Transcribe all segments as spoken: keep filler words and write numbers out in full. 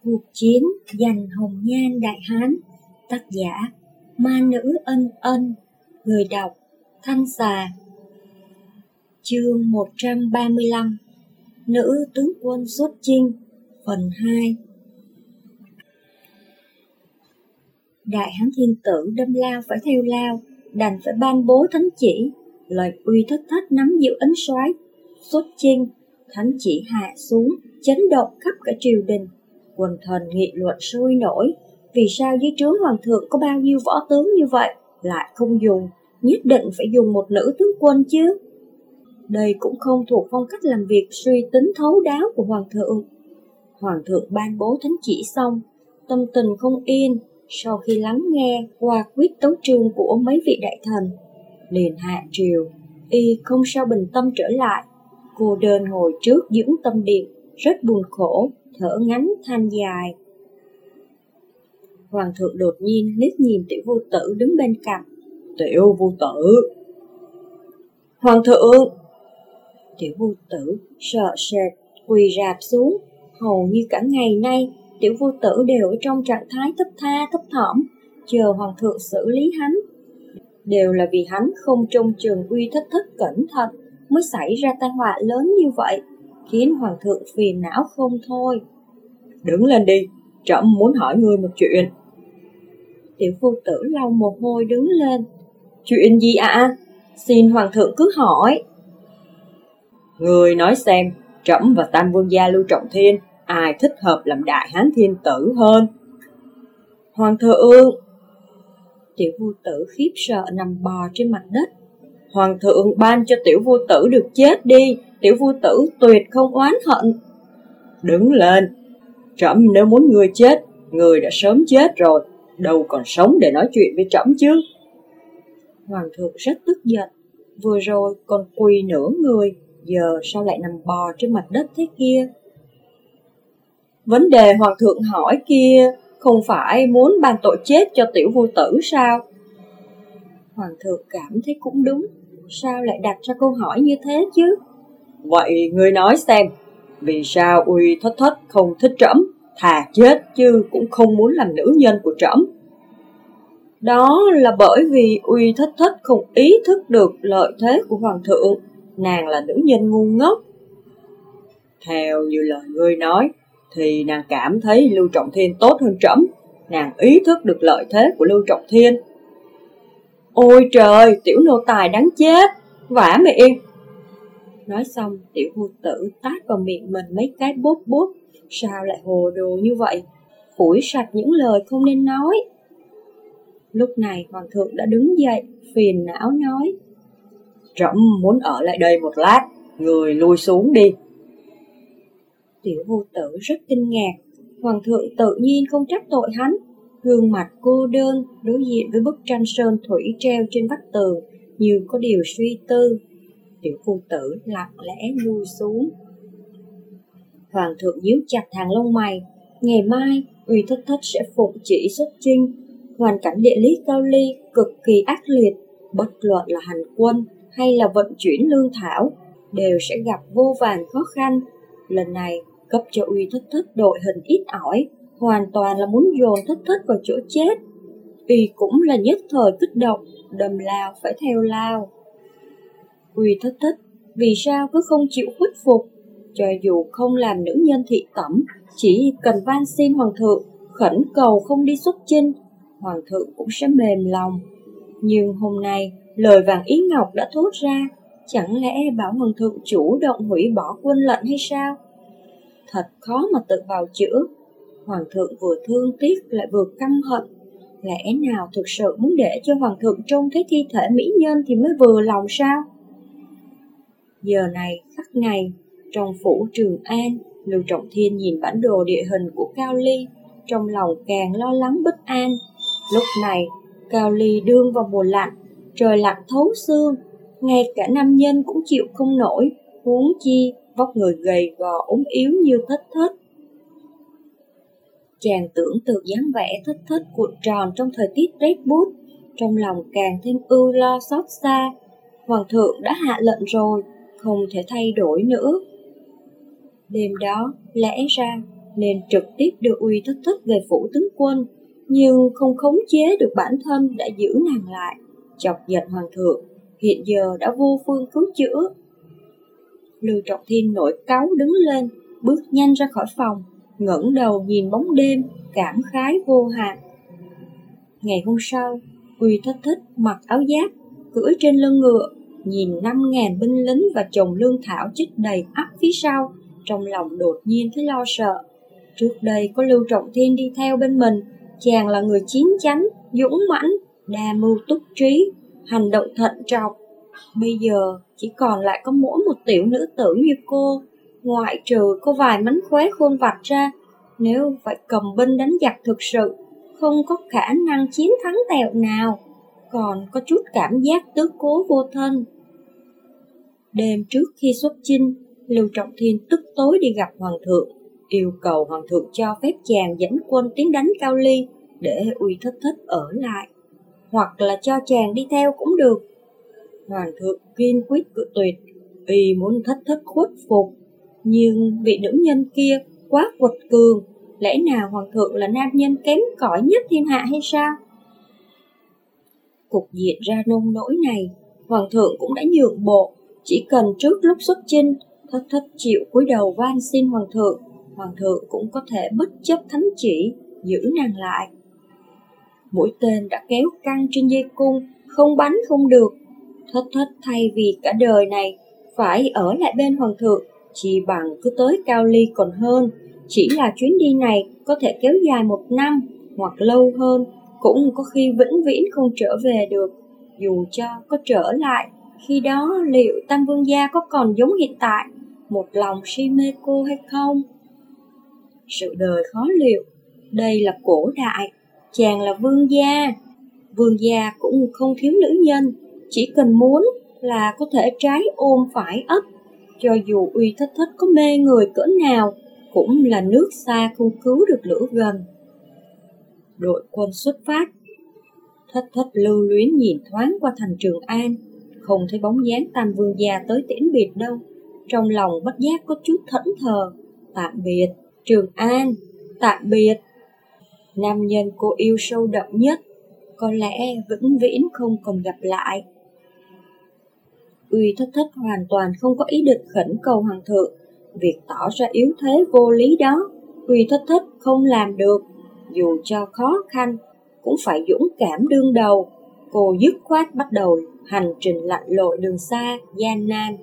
Cuộc chiến giành hồng nhan Đại Hán. Tác giả Ma Nữ Ân Ân. Người đọc Thanh Xà. Chương một trăm ba mươi lăm. Nữ tướng quân xuất chinh. Phần hai. Đại Hán Thiên Tử đâm lao phải theo lao, đành phải ban bố thánh chỉ. Lệnh Uy Thất Thất nắm giữ ấn soái xuất chinh. Thánh chỉ hạ xuống, chấn động khắp cả triều đình. Quần thần nghị luận sôi nổi, vì sao dưới trướng hoàng thượng có bao nhiêu võ tướng như vậy lại không dùng, nhất định phải dùng một nữ tướng quân chứ. Đây cũng không thuộc phong cách làm việc suy tính thấu đáo của hoàng thượng. Hoàng thượng ban bố thánh chỉ xong, tâm tình không yên. Sau khi lắng nghe qua quyết tấu trương của mấy vị đại thần, liền hạ triều. Y không sao bình tâm trở lại, cô đơn ngồi trước dưỡng tâm điện, rất buồn khổ, thở ngắn than dài. Hoàng thượng đột nhiên liếc nhìn Tiểu Vô Tử đứng bên cạnh. Tiểu Vô Tử. Hoàng thượng. Tiểu Vô Tử sợ sệt quỳ rạp xuống. Hầu như cả ngày nay Tiểu Vô Tử đều ở trong trạng thái thấp tha thấp thỏm, chờ hoàng thượng xử lý hắn. Đều là vì hắn không trông chừng Uy Thất Thất cẩn thận mới xảy ra tai họa lớn như vậy, khiến hoàng thượng phiền não không thôi. Đứng lên đi, trẫm muốn hỏi ngươi một chuyện. Tiểu Vô Tử lau mồ hôi đứng lên. Chuyện gì ạ? À? Xin hoàng thượng cứ hỏi. Ngươi nói xem, trẫm và Tam Vương gia Lưu Trọng Thiên ai thích hợp làm Đại Hán Thiên Tử hơn? Hoàng thượng. Tiểu Vô Tử khiếp sợ nằm bò trên mặt đất. Hoàng thượng ban cho Tiểu Vô Tử được chết đi, Tiểu Vô Tử tuyệt không oán hận. Đứng lên, trẫm nếu muốn ngươi chết, ngươi đã sớm chết rồi, đâu còn sống để nói chuyện với trẫm chứ. Hoàng thượng rất tức giận, vừa rồi còn quỳ nửa người, giờ sao lại nằm bò trên mặt đất thế kia? Vấn đề hoàng thượng hỏi kia không phải muốn ban tội chết cho Tiểu Vô Tử sao? Hoàng thượng cảm thấy cũng đúng, sao lại đặt ra câu hỏi như thế chứ? Vậy ngươi nói xem, vì sao Uy Thất Thất không thích trẫm, thà chết chứ cũng không muốn làm nữ nhân của trẫm? Đó là bởi vì Uy Thất Thất không ý thức được lợi thế của hoàng thượng, nàng là nữ nhân ngu ngốc. Theo như lời ngươi nói, thì nàng cảm thấy Lưu Trọng Thiên tốt hơn trẫm, nàng ý thức được lợi thế của Lưu Trọng Thiên. Ôi trời, tiểu nô tài đáng chết, vả miệng. Nói xong, Tiểu Vô Tử tát vào miệng mình mấy cái bốp bốp. Sao lại hồ đồ như vậy? Phủi sạch những lời không nên nói. Lúc này hoàng thượng đã đứng dậy, phiền não nói. Trẫm muốn ở lại đây một lát, người lui xuống đi. Tiểu Vô Tử rất kinh ngạc. Hoàng thượng tự nhiên không trách tội hắn. Gương mặt cô đơn đối diện với bức tranh sơn thủy treo trên vách tường, như có điều suy tư. Tiểu Vô Tử lặng lẽ lui xuống. Hoàng thượng nhíu chặt hàng lông mày. Ngày mai Uy Thất Thất sẽ phụng chỉ xuất chinh. Hoàn cảnh địa lý Cao Ly cực kỳ ác liệt, bất luận là hành quân hay là vận chuyển lương thảo đều sẽ gặp vô vàn khó khăn. Lần này cấp cho Uy Thất Thất đội hình ít ỏi, hoàn toàn là muốn dồn Thất Thất vào chỗ chết. Y cũng là nhất thời kích động, đâm lao phải theo lao. Uy Thất Thất vì sao cứ không chịu khuất phục? Cho dù không làm nữ nhân thị tẩm, chỉ cần van xin hoàng thượng, khẩn cầu không đi xuất chinh, hoàng thượng cũng sẽ mềm lòng. Nhưng hôm nay lời vàng ý ngọc đã thốt ra, chẳng lẽ bảo hoàng thượng chủ động hủy bỏ quân lệnh hay sao? Thật khó mà tự bào chữa. Hoàng thượng vừa thương tiếc lại vừa căm hận. Lẽ nào thực sự muốn để cho hoàng thượng trông thấy thi thể mỹ nhân thì mới vừa lòng sao? Giờ này khắc ngày, trong phủ Trường An, Lưu Trọng Thiên nhìn bản đồ địa hình của Cao Ly, trong lòng càng lo lắng bất an. Lúc này, Cao Ly đương vào mùa lạnh, trời lạnh thấu xương, ngay cả nam nhân cũng chịu không nổi, huống chi vóc người gầy gò ốm yếu như Thất Thất. Chàng tưởng tượng dáng vẻ Thất Thất cuộn tròn trong thời tiết rét buốt, trong lòng càng thêm ưu lo xót xa. Hoàng thượng đã hạ lệnh rồi, không thể thay đổi nữa. Đêm đó, lẽ ra nên trực tiếp đưa Uy Thất Thất về phủ tướng quân, nhưng không khống chế được bản thân đã giữ nàng lại, chọc giận hoàng thượng, hiện giờ đã vô phương cứu chữa. Lưu Trọng Thiên nổi cáu đứng lên, bước nhanh ra khỏi phòng, ngẩng đầu nhìn bóng đêm, cảm khái vô hạn. Ngày hôm sau, Uy Thất Thất mặc áo giáp, cưỡi trên lưng ngựa, nhìn năm ngàn binh lính và chồng lương thảo chất đầy ắp phía sau, trong lòng đột nhiên thấy lo sợ. Trước đây có Lưu Trọng Thiên đi theo bên mình, chàng là người chín chắn, dũng mãnh, đa mưu túc trí, hành động thận trọng. Bây giờ chỉ còn lại có mỗi một tiểu nữ tử như cô, ngoại trừ có vài mánh khóe khôn vặt ra, nếu phải cầm binh đánh giặc thực sự, không có khả năng chiến thắng tẹo nào, còn có chút cảm giác tứ cố vô thân. Đêm trước khi xuất chinh, Lưu Trọng Thiên tức tối đi gặp hoàng thượng, yêu cầu hoàng thượng cho phép chàng dẫn quân tiến đánh Cao Ly để Uy Thất Thất ở lại, hoặc là cho chàng đi theo cũng được. Hoàng thượng kiên quyết cự tuyệt, y muốn Thất Thất khuất phục, nhưng vị nữ nhân kia quá quật cường, lẽ nào hoàng thượng là nam nhân kém cỏi nhất thiên hạ hay sao? Cục diện ra nông nỗi này, hoàng thượng cũng đã nhượng bộ, chỉ cần trước lúc xuất chinh, Thất Thất chịu cúi đầu van xin hoàng thượng, hoàng thượng cũng có thể bất chấp thánh chỉ, giữ nàng lại. Mũi tên đã kéo căng trên dây cung, không bắn không được. Thất Thất thay vì cả đời này phải ở lại bên hoàng thượng, chỉ bằng cứ tới Cao Ly còn hơn. Chỉ là chuyến đi này có thể kéo dài một năm hoặc lâu hơn, cũng có khi vĩnh viễn không trở về được. Dù cho có trở lại, khi đó liệu Tam Vương gia có còn giống hiện tại, một lòng si mê cô hay không? Sự đời khó liệu, đây là cổ đại, chàng là vương gia. Vương gia cũng không thiếu nữ nhân, chỉ cần muốn là có thể trái ôm phải ấp. Cho dù Uy Thất Thất có mê người cỡ nào, cũng là nước xa không cứu được lửa gần. Đội quân xuất phát. Thất Thất lưu luyến nhìn thoáng qua thành Trường An, không thấy bóng dáng Tam Vương gia tới tiễn biệt đâu. Trong lòng bất giác có chút thẫn thờ. Tạm biệt Trường An, tạm biệt nam nhân cô yêu sâu đậm nhất, có lẽ vĩnh viễn không còn gặp lại. Uy Thất Thất hoàn toàn không có ý định khẩn cầu hoàng thượng. Việc tỏ ra yếu thế vô lý đó, Uy Thất Thất không làm được. Dù cho khó khăn, cũng phải dũng cảm đương đầu. Cô dứt khoát bắt đầu hành trình lặn lội đường xa, gian nan.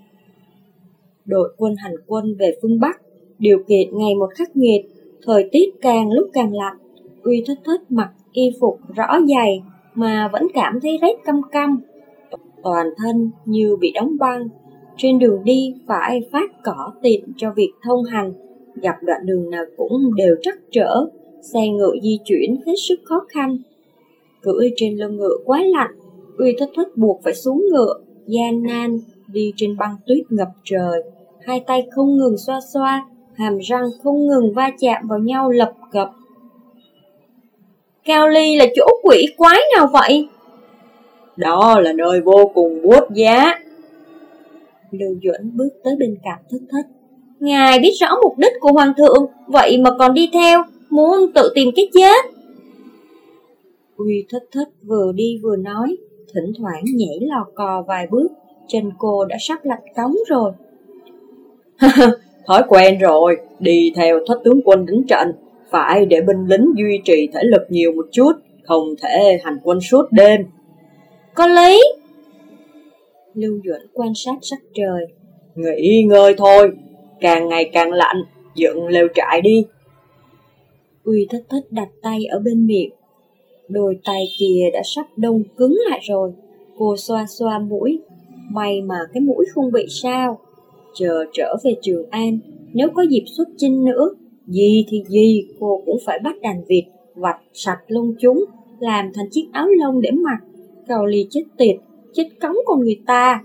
Đội quân hành quân về phương Bắc, điều kiện ngày một khắc nghiệt, thời tiết càng lúc càng lạnh. Uy Thất Thất mặc y phục rõ dày mà vẫn cảm thấy rét căm căm. Toàn thân như bị đóng băng, trên đường đi phải phát cỏ tiện cho việc thông hành, gặp đoạn đường nào cũng đều trắc trở, xe ngựa di chuyển hết sức khó khăn. Cưỡi trên lưng ngựa quá lạnh, Uy Thất Thất buộc phải xuống ngựa, gian nan đi trên băng tuyết ngập trời, hai tay không ngừng xoa xoa, hàm răng không ngừng va chạm vào nhau lập cập. Cao Ly là chỗ quỷ quái nào vậy? Đó là nơi vô cùng buốt giá. Lưu Duẩn bước tới bên cạnh Thất Thất. Ngài biết rõ mục đích của hoàng thượng, vậy mà còn đi theo, muốn tự tìm cái chết. Uy Thất Thất vừa đi vừa nói, thỉnh thoảng nhảy lò cò vài bước, chân cô đã sắp lạnh cống rồi. Thói quen rồi, đi theo Thất tướng quân đánh trận, phải để binh lính duy trì thể lực nhiều một chút, không thể hành quân suốt đêm. Có lý. Lưu Duẩn quan sát sắc trời. Nghỉ ngơi thôi, càng ngày càng lạnh, dựng lều trại đi. Uy Thất Thất đặt tay ở bên miệng. Đôi tay kia đã sắp đông cứng lại rồi. Cô xoa xoa mũi, may mà cái mũi không bị sao. Chờ trở về Trường An, nếu có dịp xuất chinh nữa, gì thì gì cô cũng phải bắt đàn vịt, vạch sạch lông chúng, làm thành chiếc áo lông để mặc. Cao Ly chết tiệt, chết cống con người ta.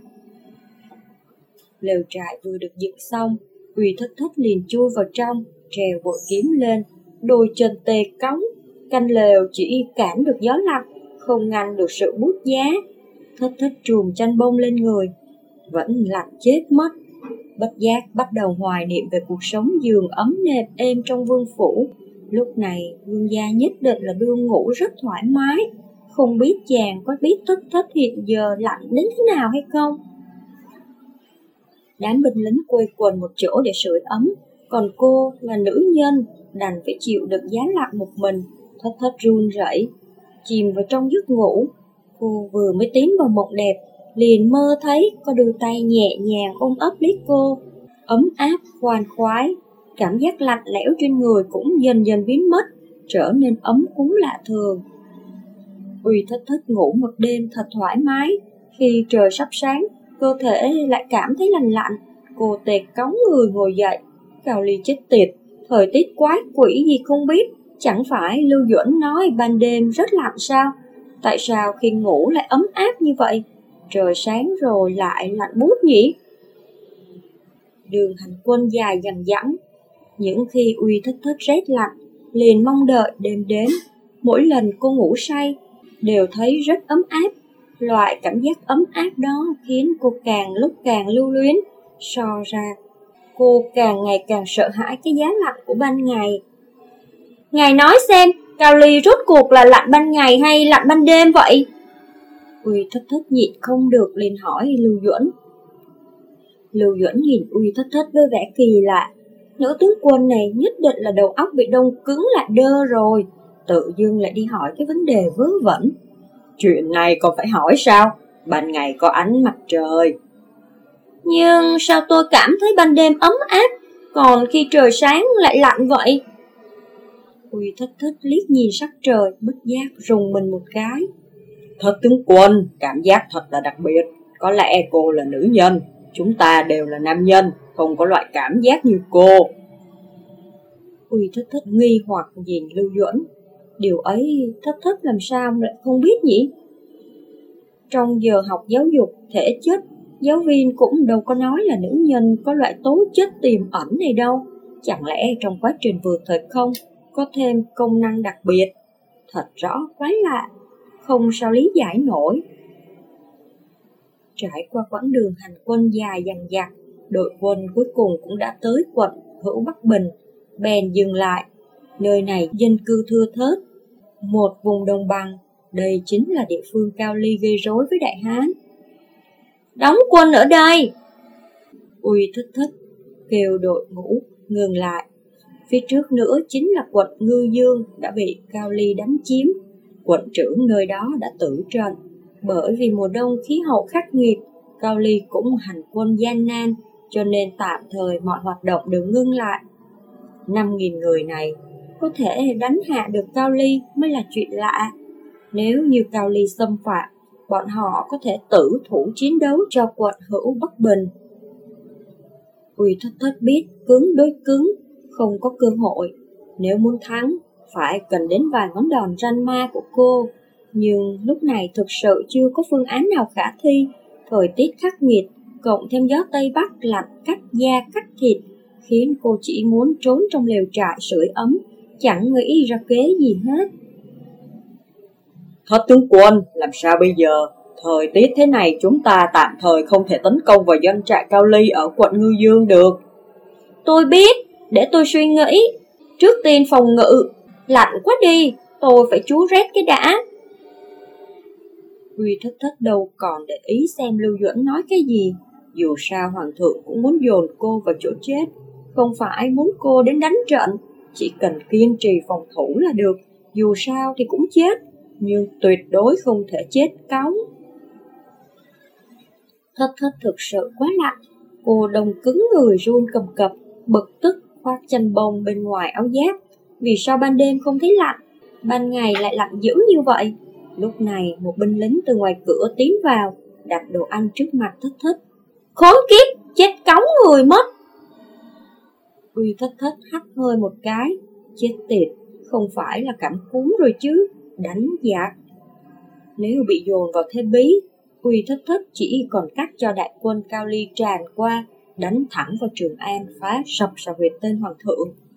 Lều trại vừa được dựng xong, Uy Thất Thất liền chui vào trong, trèo bội kiếm lên, đôi chân tê cống. Canh lều chỉ cản được gió lạnh, không ngăn được sự bút giá. Thất Thất trùm chăn bông lên người, vẫn lạnh chết mất. bất giác bắt đầu hoài niệm về cuộc sống giường ấm nệm êm trong vương phủ. Lúc này vương gia nhất định là đương ngủ rất thoải mái. Không biết chàng có biết Thất Thất hiện giờ lạnh đến thế nào hay không? Đám binh lính quây quần một chỗ để sưởi ấm, còn cô là nữ nhân đành phải chịu đựng giá lạnh một mình. Thất Thất run rẩy, chìm vào trong giấc ngủ. Cô vừa mới tiến vào mộng đẹp, liền mơ thấy có đôi tay nhẹ nhàng ôm ấp lấy cô, ấm áp khoan khoái. Cảm giác lạnh lẽo trên người cũng dần dần biến mất, trở nên ấm cúng lạ thường. Uy Thất Thất ngủ một đêm thật thoải mái. Khi trời sắp sáng, cơ thể lại cảm thấy lành lạnh. Cô tệt cống người ngồi dậy. Cao Ly chết tiệt, thời tiết quái quỷ gì không biết. Chẳng phải Lưu Duẩn nói ban đêm rất lạnh sao? Tại sao khi ngủ lại ấm áp như vậy? Trời sáng rồi lại lạnh buốt nhỉ? Đường hành quân dài dằng dẵng. Những khi Uy Thất Thất rét lạnh, liền mong đợi đêm đến. Mỗi lần cô ngủ say, đều thấy rất ấm áp. Loại cảm giác ấm áp đó khiến cô càng lúc càng lưu luyến. So ra, cô càng ngày càng sợ hãi cái giá lạnh của ban ngày. Ngài nói xem, Cao Ly rốt cuộc là lạnh ban ngày hay lạnh ban đêm vậy? Uy Thất Thất nhịn không được liền hỏi Lưu Duẩn. Lưu Duẩn nhìn Uy Thất Thất với vẻ kỳ lạ. Nữ tướng quân này nhất định là đầu óc bị đông cứng lại đơ rồi. Tự dưng lại đi hỏi cái vấn đề vớ vẩn. Chuyện này còn phải hỏi sao? Ban ngày có ánh mặt trời. Nhưng sao tôi cảm thấy ban đêm ấm áp, còn khi trời sáng lại lạnh vậy? Uy Thất Thất liếc nhìn sắc trời, bất giác rùng mình một cái. Thất tướng quân, cảm giác thật là đặc biệt. Có lẽ cô là nữ nhân, chúng ta đều là nam nhân, không có loại cảm giác như cô. Uy Thất Thất nghi hoặc nhìn Lưu Duẩn. Điều ấy Thất Thất làm sao lại không biết nhỉ? Trong giờ học giáo dục thể chất, giáo viên cũng đâu có nói là nữ nhân có loại tố chất tiềm ẩn này đâu. Chẳng lẽ trong quá trình vượt thời không có thêm công năng đặc biệt? Thật rõ quái lạ, không sao lý giải nổi. Trải qua quãng đường hành quân dài dằng dặc, đội quân cuối cùng cũng đã tới quận Hữu Bắc Bình. Bèn dừng lại. Nơi này dân cư thưa thớt, một vùng đồng bằng. Đây chính là địa phương Cao Ly gây rối với Đại Hán. Đóng quân ở đây! Uy Thất Thất kêu đội ngũ ngừng lại. Phía trước nữa chính là quận Ngư Dương đã bị Cao Ly đánh chiếm. Quận trưởng nơi đó đã tử trận. Bởi vì mùa đông khí hậu khắc nghiệt, Cao Ly cũng hành quân gian nan, cho nên tạm thời mọi hoạt động đều ngưng lại. Năm nghìn người này có thể đánh hạ được Cao Ly mới là chuyện lạ. Nếu như Cao Ly xâm phạm, bọn họ có thể tử thủ chiến đấu cho quận Hữu Bắc Bình. Uy Thất Thất biết cứng đối cứng, không có cơ hội. Nếu muốn thắng, phải cần đến vài ngón đòn ranh ma của cô. Nhưng lúc này thực sự chưa có phương án nào khả thi. Thời tiết khắc nghiệt, cộng thêm gió Tây Bắc lạnh cắt da cắt thịt, khiến cô chỉ muốn trốn trong lều trại sưởi ấm, chẳng nghĩ ra kế gì hết. Thất tướng quân, làm sao bây giờ? Thời tiết thế này chúng ta tạm thời không thể tấn công vào doanh trại Cao Ly ở quận Ngư Dương được. Tôi biết, để tôi suy nghĩ. Trước tiên phòng ngự, lạnh quá đi, tôi phải trú rét cái đã. Uy Thất Thất đâu còn để ý xem Lưu Duẩn nói cái gì. Dù sao hoàng thượng cũng muốn dồn cô vào chỗ chết, không phải muốn cô đến đánh trận. Chỉ cần kiên trì phòng thủ là được, dù sao thì cũng chết, nhưng tuyệt đối không thể chết cóng. Thất Thất thực sự quá lạnh. Cô đông cứng người run cầm cập, bực tức khoác chăn bông bên ngoài áo giáp. Vì sao ban đêm không thấy lạnh, ban ngày lại lạnh dữ như vậy? Lúc này một binh lính từ ngoài cửa tiến vào, đặt đồ ăn trước mặt Thất Thất. Khốn kiếp, chết cóng người mất. Uy Thất Thất hắt hơi một cái. Chết tiệt, không phải là cảm cúm rồi chứ, đánh giặc. Nếu bị dồn vào thế bí, Uy Thất Thất chỉ còn cách cho đại quân Cao Ly tràn qua, đánh thẳng vào Trường An, phá sập sà huyệt tên hoàng thượng.